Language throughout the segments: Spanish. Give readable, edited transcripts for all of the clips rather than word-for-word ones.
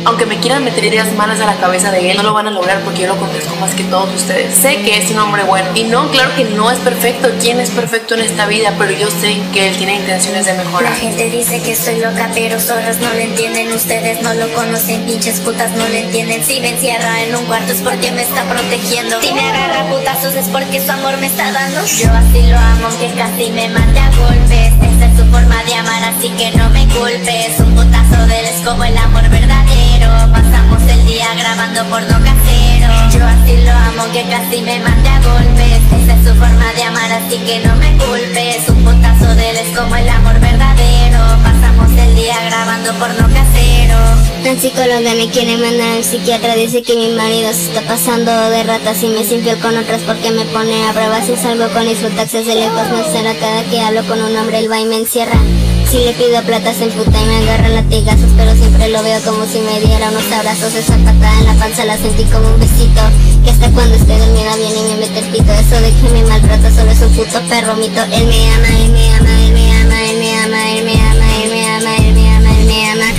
Aunque me quieran meter ideas malas a la cabeza de él, no lo van a lograr porque yo lo conozco más que todos ustedes. Sé que es un hombre bueno y no, claro que no es perfecto. ¿Quién es perfecto en esta vida? Pero yo sé que él tiene intenciones de mejorar. La gente dice que soy loca, pero zorras no lo entienden. Ustedes no lo conocen, pinches putas no lo entienden. Si me encierra en un cuarto es porque me está protegiendo. Si me agarra putazos es porque su amor me está dando. Yo así lo amo, que casi me mate a golpes. Esta es su forma de amar, así que no me culpes. Un putazo de él es como el amor verdadero. Pasamos el día grabando porno casero. Yo así lo amo, que casi me mate a golpes. Esta es su forma de amar, así que no me culpes. Un putazo de él es como el amor verdadero. Pasamos el día grabando porno casero. La psicóloga me quiere mandar al psiquiatra. Dice que mi marido se está pasando de ratas y me es infiel con otras porque me pone a prueba. Si salgo con taxes de lejos me será. Cada que hablo con un hombre él va y me encierra. Si le pido plata se emputa y me agarra latigazos, pero siempre lo veo como si me diera unos abrazos. Esa patada en la panza la sentí como un besito, que hasta cuando estoy dormida viene y me mete el pito. Eso de que me maltrata solo es un puto perro mito. Él me ama, él me ama, él me ama, él me ama, él me ama, él me ama, él me ama, él me ama.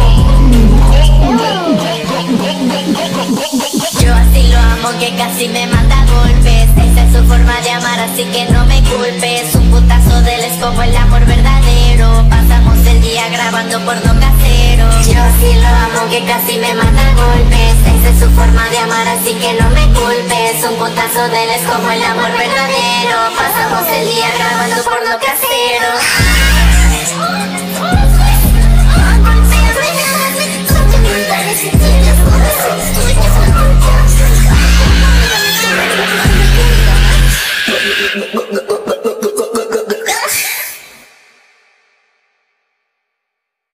Yo así lo amo, que casi me mata a golpes. Esa es su forma de amar, así que no me culpes. Un putazo de él es como el amor verdadero. Pasamos el día grabando porno casero. Yo así lo amo, que casi me mata a golpes. Esa es su forma de amar, así que no me culpes. Un putazo de él es como el amor verdadero. Pasamos el día grabando porno casero.